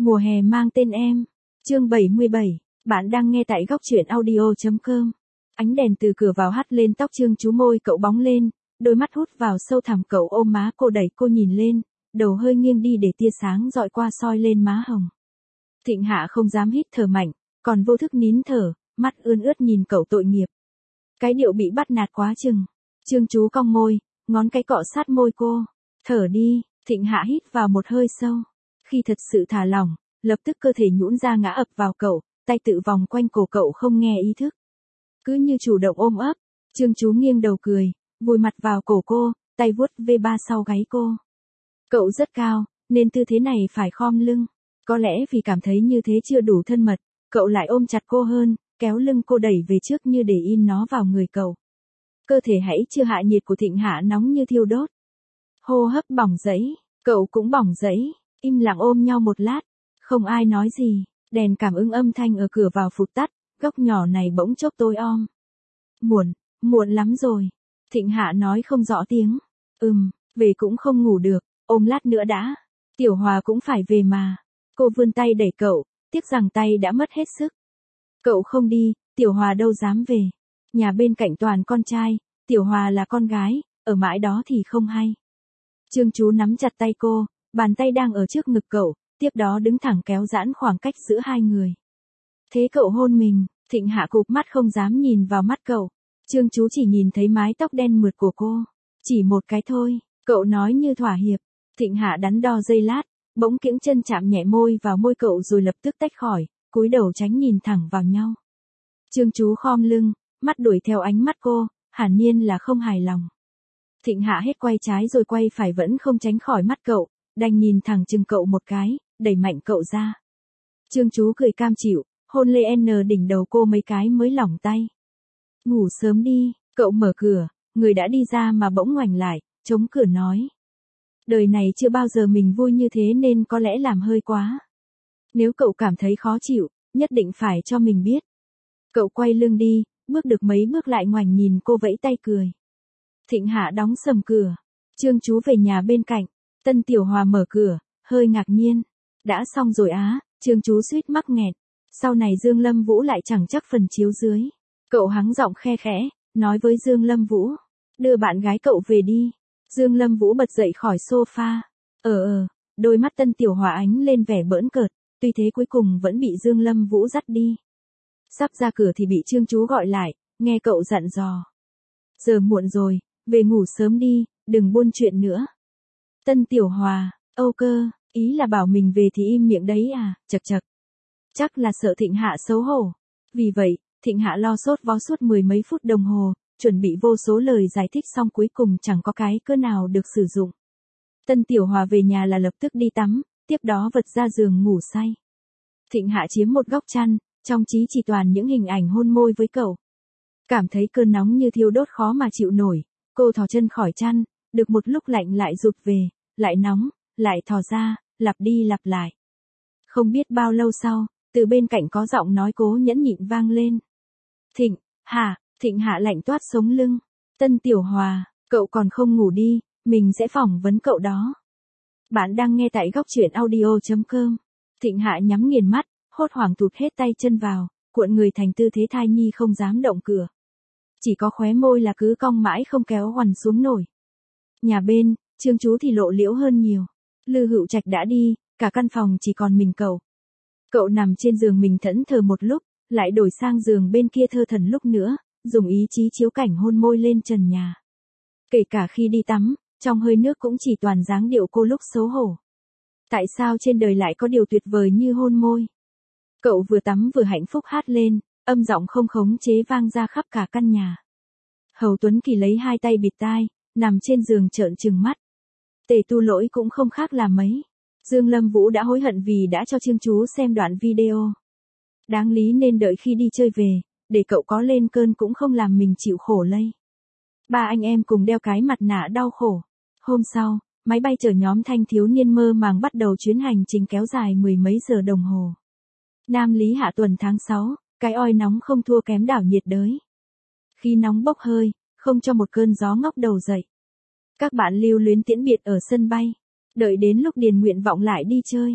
Mùa hè mang tên em. Chương 77. Bạn đang nghe tại góc truyện audio.com. Ánh đèn từ cửa vào hắt lên tóc Trương Chú, môi cậu bóng lên, đôi mắt hút vào sâu thẳm, cậu ôm má cô, đẩy cô nhìn lên, đầu hơi nghiêng đi để tia sáng dọi qua soi lên má hồng. Thịnh Hạ không dám hít thở mạnh, còn vô thức nín thở, mắt ươn ướt nhìn cậu tội nghiệp. Cái điệu bị bắt nạt quá chừng. Trương Chú cong môi, ngón cái cọ sát môi cô. Thở đi. Thịnh Hạ hít vào một hơi sâu. Khi thật sự thả lỏng, lập tức cơ thể nhũn ra ngã ập vào cậu, tay tự vòng quanh cổ cậu không nghe ý thức. Cứ như chủ động ôm ấp, Trương Chú nghiêng đầu cười, vùi mặt vào cổ cô, tay vuốt ve ba sau gáy cô. Cậu rất cao, nên tư thế này phải khom lưng. Có lẽ vì cảm thấy như thế chưa đủ thân mật, cậu lại ôm chặt cô hơn, kéo lưng cô đẩy về trước như để in nó vào người cậu. Cơ thể hãy chưa hạ nhiệt của Thịnh Hạ nóng như thiêu đốt. Hô hấp bỏng rẫy, cậu cũng bỏng rẫy, im lặng ôm nhau một lát, không ai nói gì, đèn cảm ứng âm thanh ở cửa vào phụt tắt, góc nhỏ này bỗng chốc tối om. Muộn lắm rồi, Thịnh Hạ nói không rõ tiếng. Về cũng không ngủ được, ôm lát nữa đã, Tiểu Hòa cũng phải về mà. Cô vươn tay đẩy cậu, tiếc rằng tay đã mất hết sức. Cậu không đi, Tiểu Hòa đâu dám về. Nhà bên cạnh toàn con trai, Tiểu Hòa là con gái, ở mãi đó thì không hay. Trương Chú nắm chặt tay cô, bàn tay đang ở trước ngực cậu, tiếp đó đứng thẳng kéo giãn khoảng cách giữa hai người. Thế cậu hôn mình, Thịnh Hạ cụp mắt không dám nhìn vào mắt cậu. Trương Chú chỉ nhìn thấy mái tóc đen mượt của cô. Chỉ một cái thôi, cậu nói như thỏa hiệp. Thịnh Hạ đắn đo giây lát, bỗng kiễng chân chạm nhẹ môi vào môi cậu rồi lập tức tách khỏi, cúi đầu tránh nhìn thẳng vào nhau. Trương Chú khom lưng, mắt đuổi theo ánh mắt cô, hiển nhiên là không hài lòng. Thịnh Hạ hết quay trái rồi quay phải vẫn không tránh khỏi mắt cậu, đành nhìn thẳng chừng cậu một cái, đẩy mạnh cậu ra. Trương Chú cười cam chịu, hôn lên đỉnh đầu cô mấy cái mới lỏng tay. Ngủ sớm đi, cậu mở cửa, người đã đi ra mà bỗng ngoảnh lại, chống cửa nói. Đời này chưa bao giờ mình vui như thế nên có lẽ làm hơi quá. Nếu cậu cảm thấy khó chịu, nhất định phải cho mình biết. Cậu quay lưng đi, bước được mấy bước lại ngoảnh nhìn cô vẫy tay cười. Thịnh Hạ đóng sầm cửa. Trương Chú về nhà bên cạnh. Tân Tiểu Hòa mở cửa, hơi ngạc nhiên. Đã xong rồi á, Trương Chú suýt mắc nghẹn. Sau này Dương Lâm Vũ lại chẳng chắc phần chiếu dưới. Cậu hắng giọng khe khẽ, nói với Dương Lâm Vũ. Đưa bạn gái cậu về đi. Dương Lâm Vũ bật dậy khỏi sofa. Đôi mắt Tân Tiểu Hòa ánh lên vẻ bỡn cợt, tuy thế cuối cùng vẫn bị Dương Lâm Vũ dắt đi. Sắp ra cửa thì bị Trương Chú gọi lại, nghe cậu dặn dò. Giờ muộn rồi, về ngủ sớm đi, đừng buôn chuyện nữa. Tân Tiểu Hòa, âu cơ, ý là bảo mình về thì im miệng đấy à, chật. Chắc là sợ Thịnh Hạ xấu hổ. Vì vậy, Thịnh Hạ lo sốt vó suốt 10 mấy phút đồng hồ, chuẩn bị vô số lời giải thích xong cuối cùng chẳng có cái cớ nào được sử dụng. Tân Tiểu Hòa về nhà là lập tức đi tắm, tiếp đó vật ra giường ngủ say. Thịnh Hạ chiếm một góc chăn, trong trí chỉ toàn những hình ảnh hôn môi với cậu. Cảm thấy cơn nóng như thiêu đốt khó mà chịu nổi, cô thò chân khỏi chăn, được một lúc lạnh lại rụt về, lại nóng, lại thò ra, lặp đi lặp lại. Không biết bao lâu sau, từ bên cạnh có giọng nói cố nhẫn nhịn vang lên. Thịnh Hạ lạnh toát sống lưng. Tân Tiểu Hòa, cậu còn không ngủ đi, mình sẽ phỏng vấn cậu đó. Bạn đang nghe tại góc truyện audio.com. Thịnh Hạ nhắm nghiền mắt, hốt hoảng tụt hết tay chân vào, cuộn người thành tư thế thai nhi không dám động cửa. Chỉ có khóe môi là cứ cong mãi không kéo hoằn xuống nổi. Nhà bên, Trương Chú thì lộ liễu hơn nhiều. Lư Hữu Trạch đã đi, cả căn phòng chỉ còn mình cậu. Cậu nằm trên giường mình thẫn thờ một lúc, lại đổi sang giường bên kia thơ thẩn lúc nữa, dùng ý chí chiếu cảnh hôn môi lên trần nhà. Kể cả khi đi tắm, trong hơi nước cũng chỉ toàn dáng điệu cô lúc xấu hổ. Tại sao trên đời lại có điều tuyệt vời như hôn môi? Cậu vừa tắm vừa hạnh phúc hát lên, âm giọng không khống chế vang ra khắp cả căn nhà. Hầu Tuấn Kỳ lấy hai tay bịt tai, nằm trên giường trợn trừng mắt. Tề Tu Lỗi cũng không khác là mấy. Dương Lâm Vũ đã hối hận vì đã cho Trương Chú xem đoạn video. Đáng lý nên đợi khi đi chơi về, để cậu có lên cơn cũng không làm mình chịu khổ lây. Ba anh em cùng đeo cái mặt nạ đau khổ. Hôm sau, máy bay chở nhóm thanh thiếu niên mơ màng bắt đầu chuyến hành trình kéo dài 10 mấy giờ đồng hồ. Nam Lý hạ tuần tháng 6, cái oi nóng không thua kém đảo nhiệt đới. Khi nóng bốc hơi, không cho một cơn gió ngóc đầu dậy. Các bạn lưu luyến tiễn biệt ở sân bay, đợi đến lúc điền nguyện vọng lại đi chơi.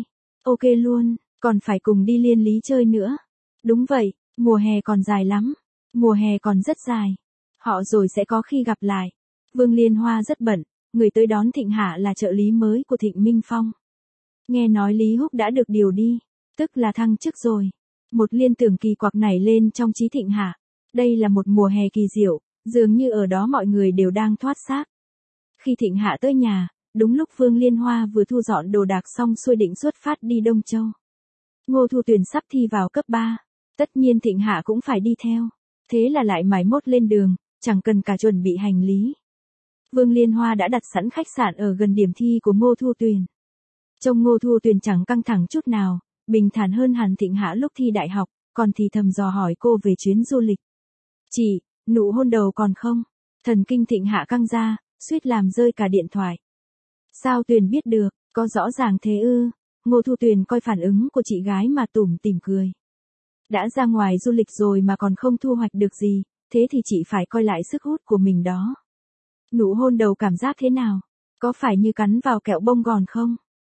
Ok luôn, còn phải cùng đi Liên Lý chơi nữa. Đúng vậy, mùa hè còn dài lắm. Mùa hè còn rất dài. Họ rồi sẽ có khi gặp lại. Vương Liên Hoa rất bận, người tới đón Thịnh Hạ là trợ lý mới của Thịnh Minh Phong. Nghe nói Lý Húc đã được điều đi, tức là thăng chức rồi. Một liên tưởng kỳ quặc nảy lên trong trí Thịnh Hạ. Đây là một mùa hè kỳ diệu, dường như ở đó mọi người đều đang thoát xác. Khi Thịnh Hạ tới nhà, đúng lúc Vương Liên Hoa vừa thu dọn đồ đạc xong xuôi định xuất phát đi Đông Châu. Ngô Thu Tuyền sắp thi vào cấp 3, tất nhiên Thịnh Hạ cũng phải đi theo. Thế là lại mải mốt lên đường, chẳng cần cả chuẩn bị hành lý. Vương Liên Hoa đã đặt sẵn khách sạn ở gần điểm thi của Ngô Thu Tuyền. Trông Ngô Thu Tuyền chẳng căng thẳng chút nào, bình thản hơn hẳn Thịnh Hạ lúc thi đại học, còn thì thầm dò hỏi cô về chuyến du lịch. Chị, nụ hôn đầu còn không? Thần kinh Thịnh Hạ căng ra, suýt làm rơi cả điện thoại. Sao Tuyền biết được, có rõ ràng thế ư? Ngô Thu Tuyền coi phản ứng của chị gái mà tủm tỉm cười. Đã ra ngoài du lịch rồi mà còn không thu hoạch được gì, thế thì chị phải coi lại sức hút của mình đó. Nụ hôn đầu cảm giác thế nào? Có phải như cắn vào kẹo bông gòn không?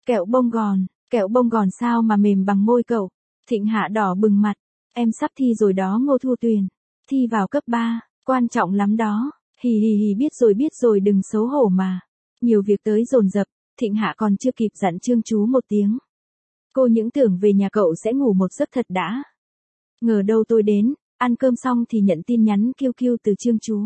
Kẹo bông gòn sao mà mềm bằng môi cậu? Thịnh Hạ đỏ bừng mặt. Em sắp thi rồi đó Ngô Thu Tuyền. Thi vào cấp 3, quan trọng lắm đó. Hì hì hì, biết rồi đừng xấu hổ mà. Nhiều việc tới dồn dập, Thịnh Hạ còn chưa kịp dặn Trương Chú một tiếng. Cô những tưởng về nhà cậu sẽ ngủ một giấc thật đã. Ngờ đâu tôi đến, ăn cơm xong thì nhận tin nhắn kêu kêu từ Trương Chú.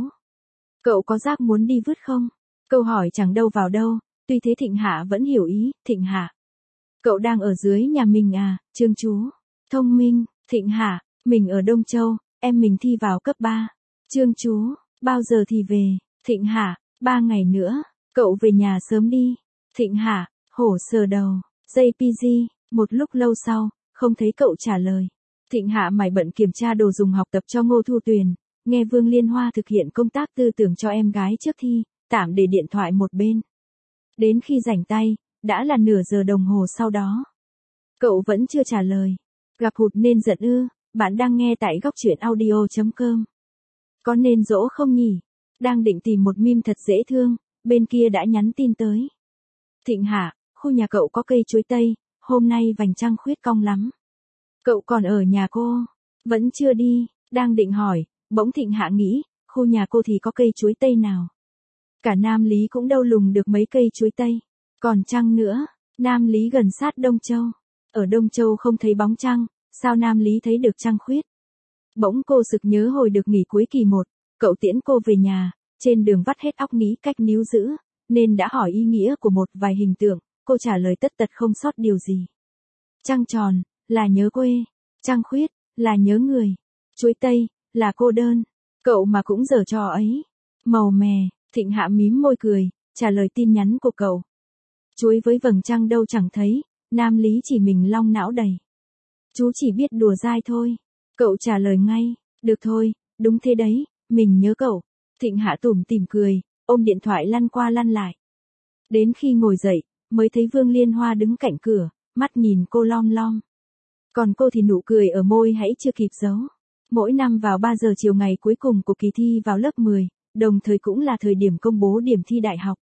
Cậu có rác muốn đi vứt không? Câu hỏi chẳng đâu vào đâu, tuy thế Thịnh Hạ vẫn hiểu ý. Thịnh Hạ, cậu đang ở dưới nhà mình à? Trương Chú, thông minh. Thịnh Hạ, mình ở Đông Châu, em mình thi vào cấp 3. Trương Chú, bao giờ thì về? Thịnh Hạ, 3 ngày nữa, cậu về nhà sớm đi. Thịnh Hạ, hổ sờ đầu. JPG, một lúc lâu sau, không thấy cậu trả lời. Thịnh Hạ mải bận kiểm tra đồ dùng học tập cho Ngô Thu Tuyền, nghe Vương Liên Hoa thực hiện công tác tư tưởng cho em gái trước thi, tạm để điện thoại một bên. Đến khi rảnh tay, đã là nửa giờ đồng hồ sau đó. Cậu vẫn chưa trả lời. Gặp hụt nên giận ư? Bạn đang nghe tại góc truyện audio.com. Có nên dỗ không nhỉ? Đang định tìm một meme thật dễ thương, bên kia đã nhắn tin tới. Thịnh Hạ, khu nhà cậu có cây chuối tây, hôm nay vành trăng khuyết cong lắm. Cậu còn ở nhà cô? Vẫn chưa đi, đang định hỏi, bỗng Thịnh Hạ nghĩ, khu nhà cô thì có cây chuối tây nào? Cả Nam Lý cũng đâu lùng được mấy cây chuối tây. Còn trăng nữa, Nam Lý gần sát Đông Châu. Ở Đông Châu không thấy bóng trăng, sao Nam Lý thấy được trăng khuyết? Bỗng cô sực nhớ hồi được nghỉ cuối kỳ 1, cậu tiễn cô về nhà, trên đường vắt hết óc nghĩ cách níu giữ, nên đã hỏi ý nghĩa của một vài hình tượng, cô trả lời tất tật không sót điều gì. Trăng tròn, là nhớ quê, trăng khuyết, là nhớ người, chuối tây, là cô đơn, cậu mà cũng giở trò ấy. Màu mè, Thịnh Hạ mím môi cười, trả lời tin nhắn của cậu. Chuối với vầng trăng đâu chẳng thấy, Nam Lý chỉ mình long não đầy. Chú chỉ biết đùa dai thôi. Cậu trả lời ngay, được thôi, đúng thế đấy, mình nhớ cậu. Thịnh Hạ tủm tỉm cười, ôm điện thoại lăn qua lăn lại. Đến khi ngồi dậy, mới thấy Vương Liên Hoa đứng cạnh cửa, mắt nhìn cô lom lom. Còn cô thì nụ cười ở môi hãy chưa kịp giấu. Mỗi năm vào 3 giờ chiều ngày cuối cùng của kỳ thi vào lớp 10, đồng thời cũng là thời điểm công bố điểm thi đại học.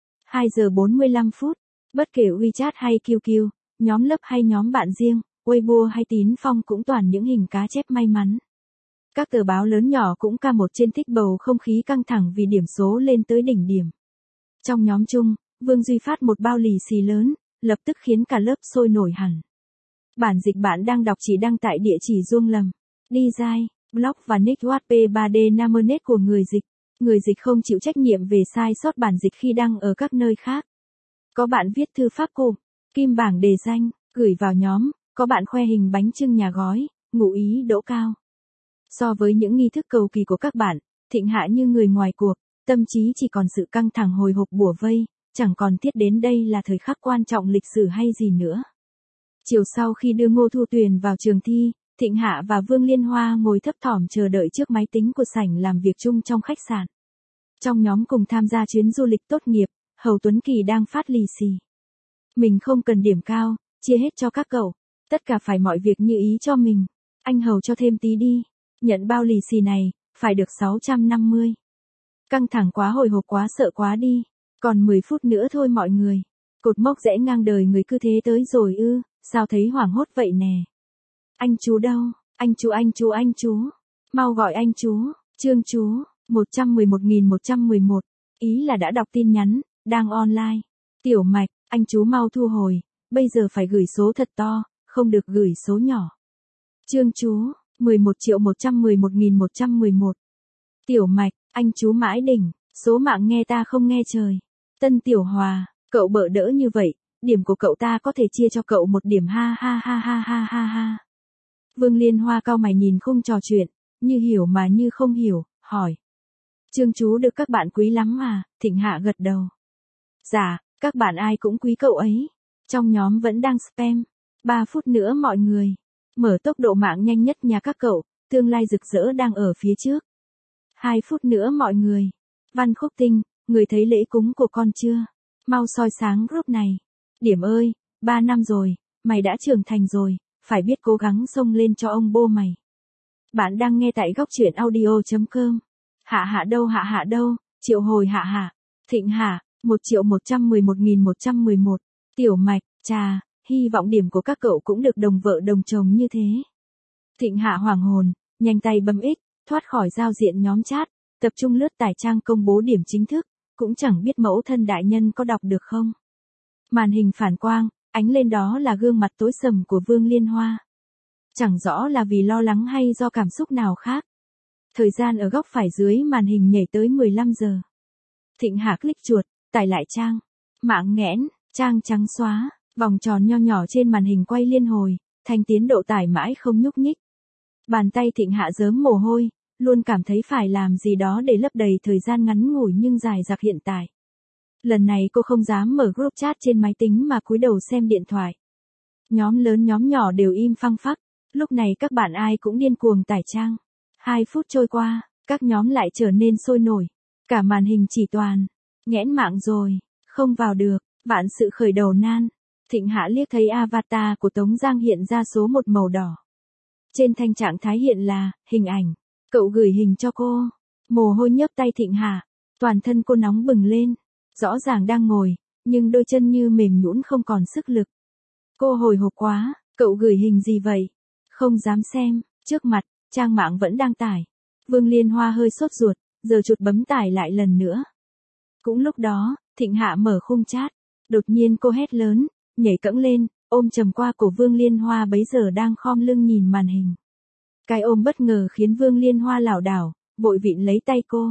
2 giờ 45 phút, bất kể WeChat hay QQ, nhóm lớp hay nhóm bạn riêng, Weibo hay Tín Phong cũng toàn những hình cá chép may mắn. Các tờ báo lớn nhỏ cũng ca một trên thích bầu không khí căng thẳng vì điểm số lên tới đỉnh điểm. Trong nhóm chung, Vương Duy phát một bao lì xì lớn, lập tức khiến cả lớp sôi nổi hẳn. Bản dịch bạn đang đọc chỉ đăng tại địa chỉ Duông Lầm, Design, Blog và Nick Wattpad 3D Namernet của người dịch. Người dịch không chịu trách nhiệm về sai sót bản dịch khi đăng ở các nơi khác. Có bạn viết thư pháp cụm, kim bảng đề danh, gửi vào nhóm, có bạn khoe hình bánh chưng nhà gói, ngụ ý đỗ cao. So với những nghi thức cầu kỳ của các bạn, Thịnh Hạ như người ngoài cuộc, tâm trí chỉ còn sự căng thẳng hồi hộp bủa vây, chẳng còn thiết đến đây là thời khắc quan trọng lịch sử hay gì nữa. Chiều sau khi đưa Ngô Thu Tuyền vào trường thi, Thịnh Hạ và Vương Liên Hoa ngồi thấp thỏm chờ đợi trước máy tính của sảnh làm việc chung trong khách sạn. Trong nhóm cùng tham gia chuyến du lịch tốt nghiệp, Hầu Tuấn Kỳ đang phát lì xì. Mình không cần điểm cao, chia hết cho các cậu. Tất cả phải mọi việc như ý cho mình. Anh Hầu cho thêm tí đi. Nhận bao lì xì này, phải được 650. Căng thẳng quá, hồi hộp quá, sợ quá đi. Còn 10 phút nữa thôi mọi người. Cột mốc rẽ ngang đời người cứ thế tới rồi ư? Sao thấy hoảng hốt vậy nè? Anh chú đâu? Anh chú. Mau gọi anh chú. Trương chú, 111.111. Ý là đã đọc tin nhắn, đang online. Tiểu Mạch, anh chú mau thu hồi, bây giờ phải gửi số thật to, không được gửi số nhỏ. Trương chú, 11.111.111. Tiểu Mạch, anh chú mãi đỉnh, số mạng nghe ta không nghe trời. Tân Tiểu Hòa, cậu bợ đỡ như vậy, điểm của cậu ta có thể chia cho cậu 1 điểm ha ha ha ha ha ha ha. Vương Liên Hoa cau mày nhìn khung trò chuyện, như hiểu mà như không hiểu, hỏi. Trương chú được các bạn quý lắm à? Thịnh Hạ gật đầu. Dạ, các bạn ai cũng quý cậu ấy. Trong nhóm vẫn đang spam. 3 phút nữa mọi người. Mở tốc độ mạng nhanh nhất nhà các cậu, tương lai rực rỡ đang ở phía trước. 2 phút nữa mọi người. Văn Khúc Tinh, người thấy lễ cúng của con chưa? Mau soi sáng group này. Điểm ơi, 3 năm rồi, mày đã trưởng thành rồi, phải biết cố gắng xông lên cho ông bô mày. Bạn đang nghe tại góc truyện audio.com. Hạ đâu, triệu hồi hạ. Thịnh Hạ, 1.111.111. Tiểu Mạch, chà, hy vọng điểm của các cậu cũng được đồng vợ đồng chồng như thế. Thịnh Hạ hoàng hồn, nhanh tay bấm X, thoát khỏi giao diện nhóm chat, tập trung lướt tải trang công bố điểm chính thức, cũng chẳng biết mẫu thân đại nhân có đọc được không. Màn hình phản quang, ánh lên đó là gương mặt tối sầm của Vương Liên Hoa. Chẳng rõ là vì lo lắng hay do cảm xúc nào khác. Thời gian ở góc phải dưới màn hình nhảy tới 15 giờ. Thịnh Hạ click chuột, tải lại trang. Mạng nghẽn, trang trắng xóa, vòng tròn nho nhỏ trên màn hình quay liên hồi, thành tiến độ tải mãi không nhúc nhích. Bàn tay Thịnh Hạ rớm mồ hôi, luôn cảm thấy phải làm gì đó để lấp đầy thời gian ngắn ngủi nhưng dài dặc hiện tại. Lần này cô không dám mở group chat trên máy tính mà cúi đầu xem điện thoại. Nhóm lớn nhóm nhỏ đều im phăng phắc, lúc này các bạn ai cũng điên cuồng tải trang. 2 phút trôi qua, các nhóm lại trở nên sôi nổi. Cả màn hình chỉ toàn. Nghẽn mạng rồi, không vào được, vạn sự khởi đầu nan. Thịnh Hạ liếc thấy avatar của Tống Giang hiện ra số 1 màu đỏ. Trên thanh trạng thái hiện là, hình ảnh. Cậu gửi hình cho cô. Mồ hôi nhớp tay Thịnh Hạ. Toàn thân cô nóng bừng lên. Rõ ràng đang ngồi, nhưng đôi chân như mềm nhũn không còn sức lực. Cô hồi hộp quá, cậu gửi hình gì vậy? Không dám xem, trước mặt, trang mạng vẫn đang tải. Vương Liên Hoa hơi sốt ruột, giờ chuột bấm tải lại lần nữa. Cũng lúc đó, Thịnh Hạ mở khung chat. Đột nhiên cô hét lớn, nhảy cẫng lên, ôm chầm qua cổ Vương Liên Hoa bấy giờ đang khom lưng nhìn màn hình. Cái ôm bất ngờ khiến Vương Liên Hoa lảo đảo, vội vịn lấy tay cô.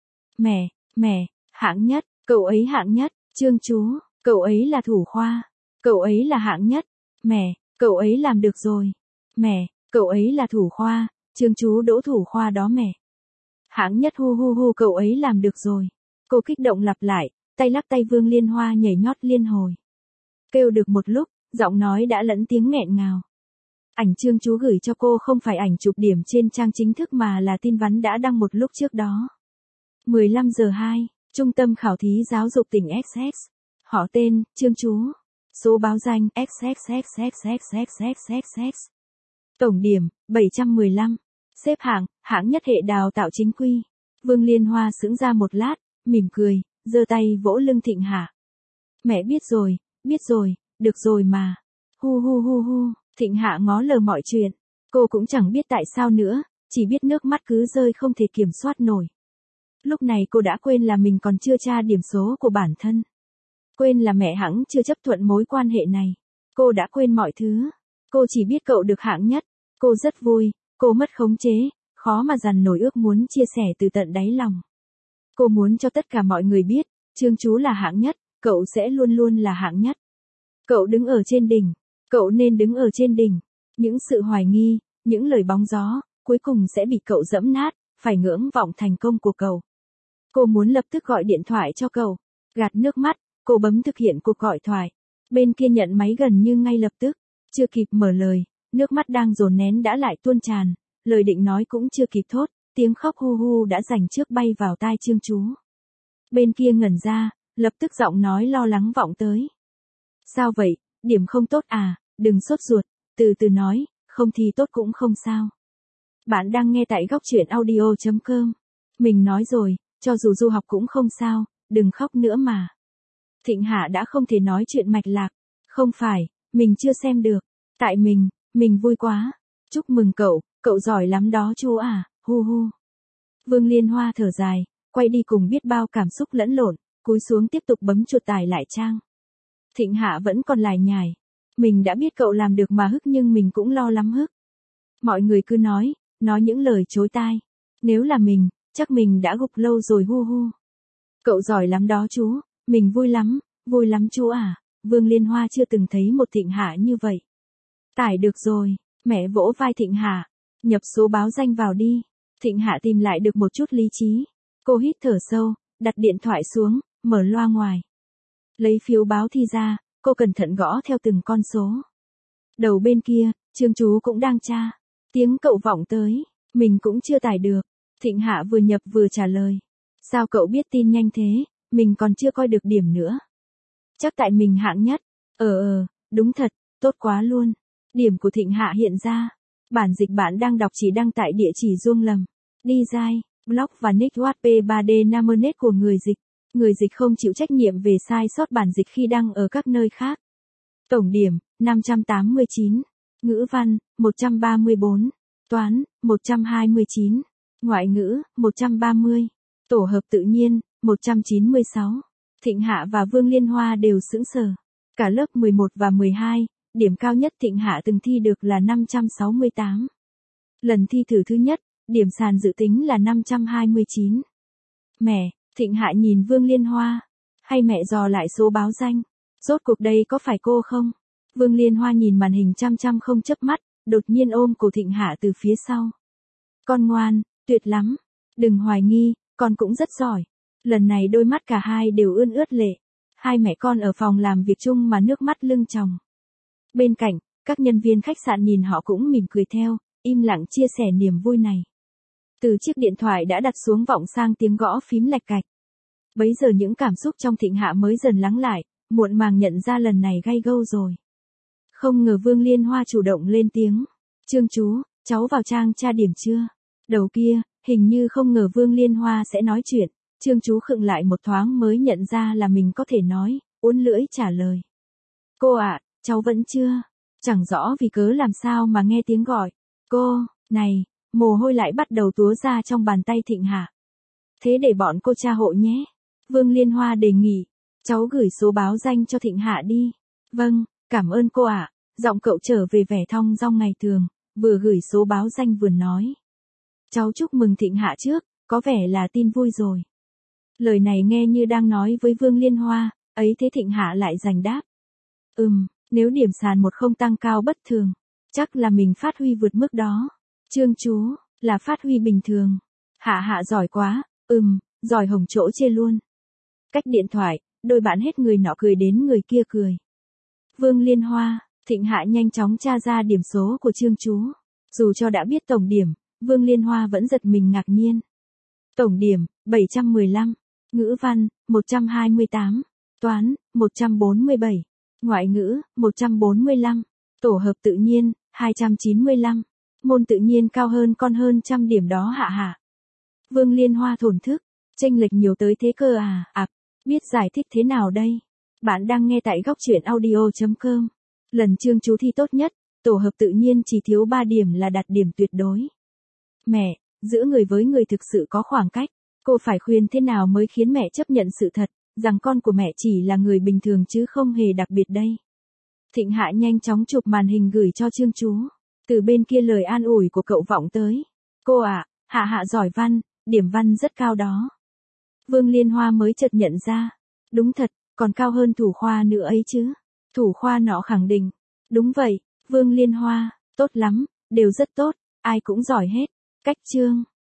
Mẹ, hạng nhất, cậu ấy hạng nhất, Trương chú, cậu ấy là thủ khoa, cậu ấy là hạng nhất, mẹ, cậu ấy làm được rồi, mẹ, cậu ấy là thủ khoa, Trương chú đỗ thủ khoa đó mẹ. Hạng nhất hu cậu ấy làm được rồi. Cô kích động lặp lại, tay lắc tay Vương Liên Hoa nhảy nhót liên hồi. Kêu được một lúc, giọng nói đã lẫn tiếng nghẹn ngào. Ảnh Trương chú gửi cho cô không phải ảnh chụp điểm trên trang chính thức mà là tin vắn đã đăng một lúc trước đó. 15 giờ 2, Trung tâm khảo thí giáo dục tỉnh XX. Họ tên, Trương chú. Số báo danh, XXXXXXXXX. Tổng điểm, 715. Xếp hạng, hạng nhất hệ đào tạo chính quy. Vương Liên Hoa sững ra một lát, mỉm cười, giơ tay vỗ lưng Thịnh Hạ. Mẹ biết rồi, được rồi mà. Hu. Thịnh Hạ ngó lờ mọi chuyện. Cô cũng chẳng biết tại sao nữa, chỉ biết nước mắt cứ rơi không thể kiểm soát nổi. Lúc này cô đã quên là mình còn chưa tra điểm số của bản thân. Quên là mẹ hẵng chưa chấp thuận mối quan hệ này. Cô đã quên mọi thứ. Cô chỉ biết cậu được hạng nhất. Cô rất vui, cô mất khống chế, khó mà dằn nổi ước muốn chia sẻ từ tận đáy lòng. Cô muốn cho tất cả mọi người biết, Trương chú là hạng nhất, cậu sẽ luôn luôn là hạng nhất. Cậu đứng ở trên đỉnh, cậu nên đứng ở trên đỉnh. Những sự hoài nghi, những lời bóng gió, cuối cùng sẽ bị cậu dẫm nát, phải ngưỡng vọng thành công của cậu. Cô muốn lập tức gọi điện thoại cho cậu. Gạt nước mắt, cô bấm thực hiện cuộc gọi thoại. Bên kia nhận máy gần như ngay lập tức. Chưa kịp mở lời, nước mắt đang dồn nén đã lại tuôn tràn. Lời định nói cũng chưa kịp thốt, tiếng khóc hu đã dành trước bay vào tai Trương chú. Bên kia ngẩn ra, lập tức giọng nói lo lắng vọng tới. Sao vậy, điểm không tốt à, đừng sốt ruột, từ từ nói, không thì tốt cũng không sao. Bạn đang nghe tại góc truyện audio.com. Mình nói rồi, cho dù du học cũng không sao, đừng khóc nữa mà. Thịnh Hạ đã không thể nói chuyện mạch lạc. Không phải, Mình chưa xem được. Tại mình vui quá. Chúc mừng cậu giỏi lắm đó chú à, hu hu. Vương Liên Hoa thở dài, quay đi cùng biết bao cảm xúc lẫn lộn, cúi xuống tiếp tục bấm chuột tải lại trang. Thịnh Hạ vẫn còn lải nhải. Mình đã biết cậu làm được mà hức nhưng mình cũng lo lắm hức. Mọi người cứ nói những lời chối tai. Nếu là mình, chắc mình đã gục lâu rồi hu hu. Cậu giỏi lắm đó chú, mình vui lắm chú à. Vương Liên Hoa chưa từng thấy một Thịnh Hạ như vậy. Tải được rồi, mẹ vỗ vai Thịnh Hạ. Nhập số báo danh vào đi. Thịnh Hạ tìm lại được một chút lý trí. Cô hít thở sâu, đặt điện thoại xuống, mở loa ngoài. Lấy phiếu báo thi ra, cô cẩn thận gõ theo từng con số. Đầu bên kia, Trương Chú cũng đang tra. Tiếng cậu vọng tới, mình cũng chưa tải được. Thịnh Hạ vừa nhập vừa trả lời. Sao cậu biết tin nhanh thế, mình còn chưa coi được điểm nữa. Chắc tại mình hạng nhất. Đúng thật, tốt quá luôn. Điểm của Thịnh Hạ hiện ra. Bản dịch bạn đang đọc chỉ đăng tại địa chỉ Duông lầm. Design, blog và nick WP 3D Namernet của người dịch. Người dịch không chịu trách nhiệm về sai sót bản dịch khi đăng ở các nơi khác. Tổng điểm, 589. Ngữ văn, 134. Toán, 129. Ngoại ngữ, 130. Tổ hợp tự nhiên, 196. Thịnh Hạ và Vương Liên Hoa đều sững sờ. Cả lớp 11 và 12, điểm cao nhất Thịnh Hạ từng thi được là 568. Lần thi thử thứ nhất, điểm sàn dự tính là 529. Mẹ, Thịnh Hạ nhìn Vương Liên Hoa. Hay mẹ dò lại số báo danh? Rốt cuộc đây có phải cô không? Vương Liên Hoa nhìn màn hình chăm chăm không chớp mắt, đột nhiên ôm cổ Thịnh Hạ từ phía sau. Con ngoan, tuyệt lắm. Đừng hoài nghi, con cũng rất giỏi. Lần này đôi mắt cả hai đều ươn ướt lệ. Hai mẹ con ở phòng làm việc chung mà nước mắt lưng tròng. Bên cạnh, các nhân viên khách sạn nhìn họ cũng mỉm cười theo, im lặng chia sẻ niềm vui này. Từ chiếc điện thoại đã đặt xuống vọng sang tiếng gõ phím lạch cạch. Bấy giờ những cảm xúc trong Thịnh Hạ mới dần lắng lại, muộn màng nhận ra lần này gay gâu rồi. Không ngờ Vương Liên Hoa chủ động lên tiếng. Trương chú, cháu vào trang tra điểm chưa? Đầu kia, hình như không ngờ Vương Liên Hoa sẽ nói chuyện. Trương chú khựng lại một thoáng mới nhận ra là mình có thể nói, uốn lưỡi trả lời. Cô ạ, cháu vẫn chưa. Chẳng rõ vì cớ làm sao mà nghe tiếng gọi. Cô, này, mồ hôi lại bắt đầu túa ra trong bàn tay Thịnh Hạ. Thế để bọn cô tra hộ nhé. Vương Liên Hoa đề nghị. Cháu gửi số báo danh cho Thịnh Hạ đi. Vâng, cảm ơn cô ạ. Giọng cậu trở về vẻ thong dong ngày thường, vừa gửi số báo danh vừa nói. Cháu chúc mừng Thịnh Hạ trước, có vẻ là tin vui rồi. Lời này nghe như đang nói với Vương Liên Hoa, ấy thế Thịnh Hạ lại giành đáp. Nếu điểm sàn một không tăng cao bất thường, chắc là mình phát huy vượt mức đó. Trương chú, là phát huy bình thường. Hạ giỏi quá, giỏi hồng chỗ chê luôn. Cách điện thoại, đôi bạn hết người nọ cười đến người kia cười. Vương Liên Hoa, Thịnh Hạ nhanh chóng tra ra điểm số của Trương chú. Dù cho đã biết tổng điểm, Vương Liên Hoa vẫn giật mình ngạc nhiên. Tổng điểm, 715. Ngữ văn, 128. Toán, 147. Ngoại ngữ, 145. Tổ hợp tự nhiên, 295. Môn tự nhiên cao hơn con hơn trăm điểm đó Hạ. Vương Liên Hoa thổn thức. Chênh lệch nhiều tới thế cơ à? Biết giải thích thế nào đây? Bạn đang nghe tại góc truyện audio.com. Lần Trương chú thi tốt nhất, tổ hợp tự nhiên chỉ thiếu 3 điểm là đạt điểm tuyệt đối. Mẹ, giữa người với người thực sự có khoảng cách. Cô phải khuyên thế nào mới khiến mẹ chấp nhận sự thật, rằng con của mẹ chỉ là người bình thường chứ không hề đặc biệt đây. Thịnh Hạ nhanh chóng chụp màn hình gửi cho Trương chú. Từ bên kia lời an ủi của cậu vọng tới. Cô ạ, Hạ giỏi văn, điểm văn rất cao đó. Vương Liên Hoa mới chợt nhận ra. Đúng thật, còn cao hơn thủ khoa nữa ấy chứ. Thủ khoa nọ khẳng định. Đúng vậy, Vương Liên Hoa, tốt lắm, đều rất tốt, ai cũng giỏi hết. Cách chương.